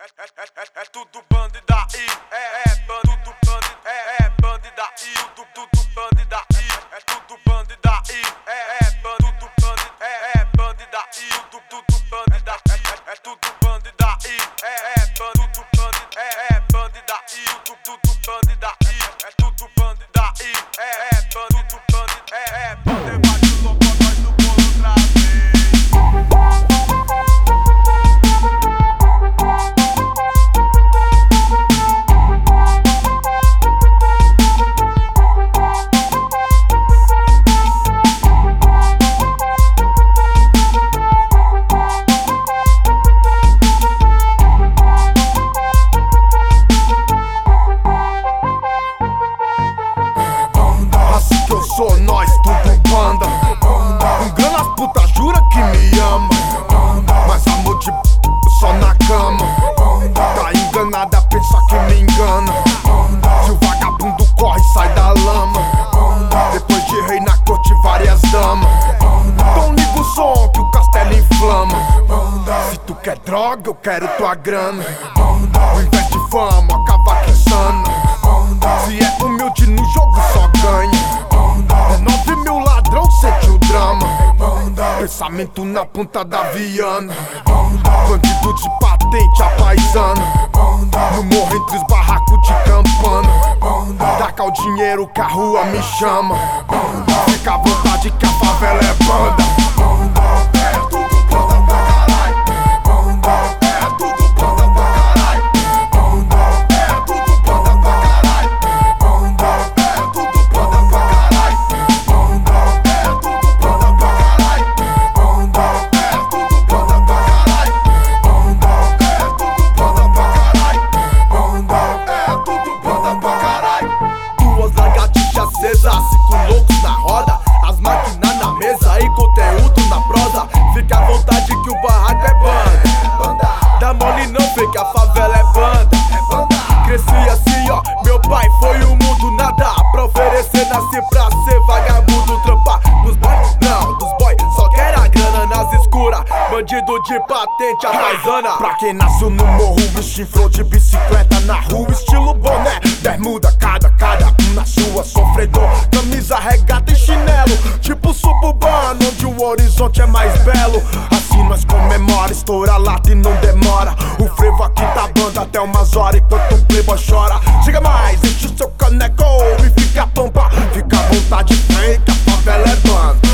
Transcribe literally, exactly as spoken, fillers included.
É tudo bando e daí, é, é bando, tudo bando, é, é bando e daí, tudo, tudo bando e daí, é tudo bando e daí, é, é bando, tudo bando, é, é bando e daí, tudo, tudo bando e daí, é tudo bando e daí, é, é bando, tudo bando, é, é bando e daí, tudo, tudo bando e daí, é tudo bando e daí, é, é bando, tudo bando, é, é bando, é bate o louco, nós do bolo outra vez. Sou nós, tudo banda. Com grana as puta jura que me ama, mas amor de p... só na cama. Tá enganada, pensa que me engana. Se o vagabundo corre, sai da lama. Depois de rei na corte, várias damas. Então liga o som que o castelo inflama. Se tu quer droga, eu quero tua grana. Ao invés de fama, acaba que insana. Se é humilde no jogo, só ganha. É nove mil ladrão, sente o drama. Pensamento na ponta da viana. Bandido de patente, a paisana. No morro entre os barracos de campana. Taca o dinheiro que a rua me chama. Fica à vontade que a favela é banda. Cinco loucos na roda, as máquinas na mesa e conteúdo na prosa. Fica à vontade que o barraco é banda. Dá mole não, vê que a favela é banda. Cresci assim ó, meu pai foi o mundo nada. Pra oferecer, nasci pra ser vagabundo. Trampar nos boy, não, dos boy só quer a grana nas escuras. Bandido de patente, a paisana. Pra quem nasceu no morro e chifrou de bicicleta na rua, estilo boné, bermuda, cada, cada um na sua, sofredor. Camisa, regata e chinelo, tipo suburbano, onde o horizonte é mais belo. Assim nós comemora, estoura a lata e não demora. O frevo aqui tá banda até umas horas enquanto o playboy chora. Chega mais, enche o seu caneco e fica a pampa. Fica à vontade, vem que a favela é banda.